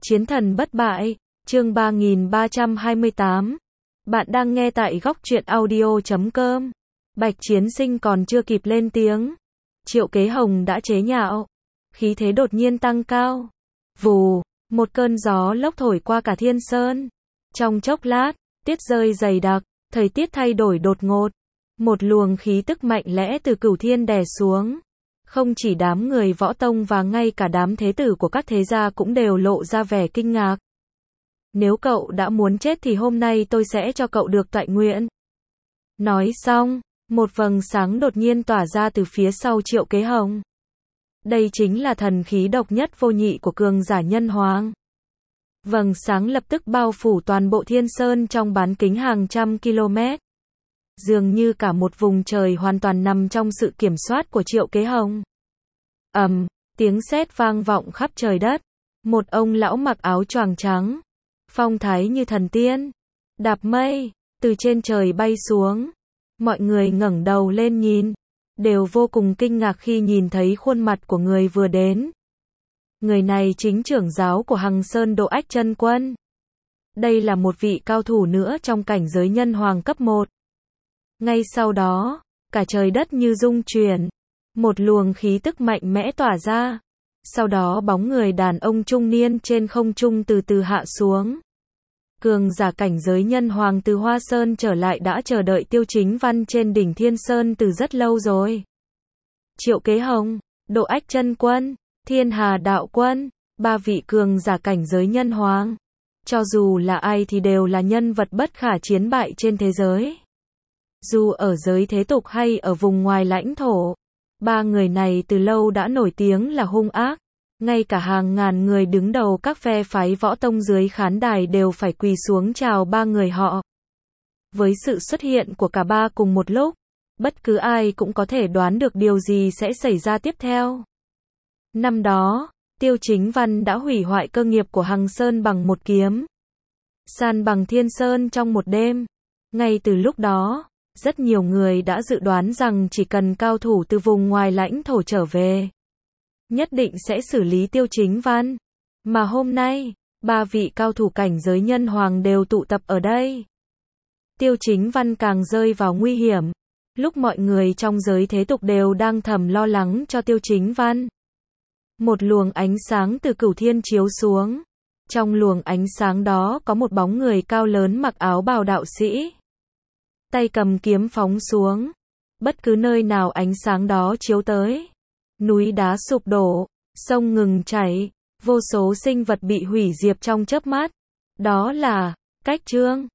Chiến thần bất bại, chương 3328. Bạn đang nghe tại góc truyện audio.com. Bạch Chiến Sinh còn chưa kịp lên tiếng, Triệu Kế Hồng đã chế nhạo. Khí thế đột nhiên tăng cao. Vù, một cơn gió lốc thổi qua cả Thiên Sơn. Trong chốc lát, tuyết rơi dày đặc, thời tiết thay đổi đột ngột. Một luồng khí tức mạnh lẽ từ cửu thiên đè xuống. Không chỉ đám người võ tông và ngay cả đám thế tử của các thế gia cũng đều lộ ra vẻ kinh ngạc. Nếu cậu đã muốn chết thì hôm nay tôi sẽ cho cậu được toại nguyện. Nói xong, một vầng sáng đột nhiên tỏa ra từ phía sau Triệu Kế Hồng. Đây chính là thần khí độc nhất vô nhị của cường giả nhân hoàng. Vầng sáng lập tức bao phủ toàn bộ Thiên Sơn trong bán kính hàng trăm km. Dường như cả một vùng trời hoàn toàn nằm trong sự kiểm soát của Triệu Kế Hồng. Tiếng sét vang vọng khắp trời đất. Một ông lão mặc áo choàng trắng, phong thái như thần tiên, đạp mây, từ trên trời bay xuống. Mọi người ngẩng đầu lên nhìn, đều vô cùng kinh ngạc khi nhìn thấy khuôn mặt của người vừa đến. Người này chính trưởng giáo của Hằng Sơn Độ Ách Chân Quân. Đây là một vị cao thủ nữa trong cảnh giới nhân hoàng cấp 1. Ngay sau đó, cả trời đất như rung chuyển. Một luồng khí tức mạnh mẽ tỏa ra. Sau đó bóng người đàn ông trung niên trên không trung từ từ hạ xuống. Cường giả cảnh giới nhân hoàng từ Hoa Sơn trở lại đã chờ đợi Tiêu Chính Văn trên đỉnh Thiên Sơn từ rất lâu rồi. Triệu Kế Hồng, Độ Ách Chân Quân, Thiên Hà Đạo Quân, ba vị cường giả cảnh giới nhân hoàng. Cho dù là ai thì đều là nhân vật bất khả chiến bại trên thế giới. Dù ở giới thế tục hay ở vùng ngoài lãnh thổ, ba người này từ lâu đã nổi tiếng là hung ác. Ngay cả hàng ngàn người đứng đầu các phe phái võ tông dưới khán đài đều phải quỳ xuống chào ba người họ. Với sự xuất hiện của cả ba cùng một lúc, bất cứ ai cũng có thể đoán được điều gì sẽ xảy ra tiếp theo. Năm đó, Tiêu Chính Văn đã hủy hoại cơ nghiệp của Hằng Sơn bằng một kiếm, san bằng Thiên Sơn trong một đêm. Ngay từ lúc đó, rất nhiều người đã dự đoán rằng chỉ cần cao thủ từ vùng ngoài lãnh thổ trở về, nhất định sẽ xử lý Tiêu Chính Văn. Mà hôm nay, ba vị cao thủ cảnh giới nhân hoàng đều tụ tập ở đây. Tiêu Chính Văn càng rơi vào nguy hiểm. Lúc mọi người trong giới thế tục đều đang thầm lo lắng cho Tiêu Chính Văn, một luồng ánh sáng từ cửu thiên chiếu xuống. Trong luồng ánh sáng đó có một bóng người cao lớn mặc áo bào đạo sĩ, tay cầm kiếm phóng xuống. Bất cứ nơi nào ánh sáng đó chiếu tới, núi đá sụp đổ, sông ngừng chảy, vô số sinh vật bị hủy diệt trong chớp mắt. Đó là Cách Trương.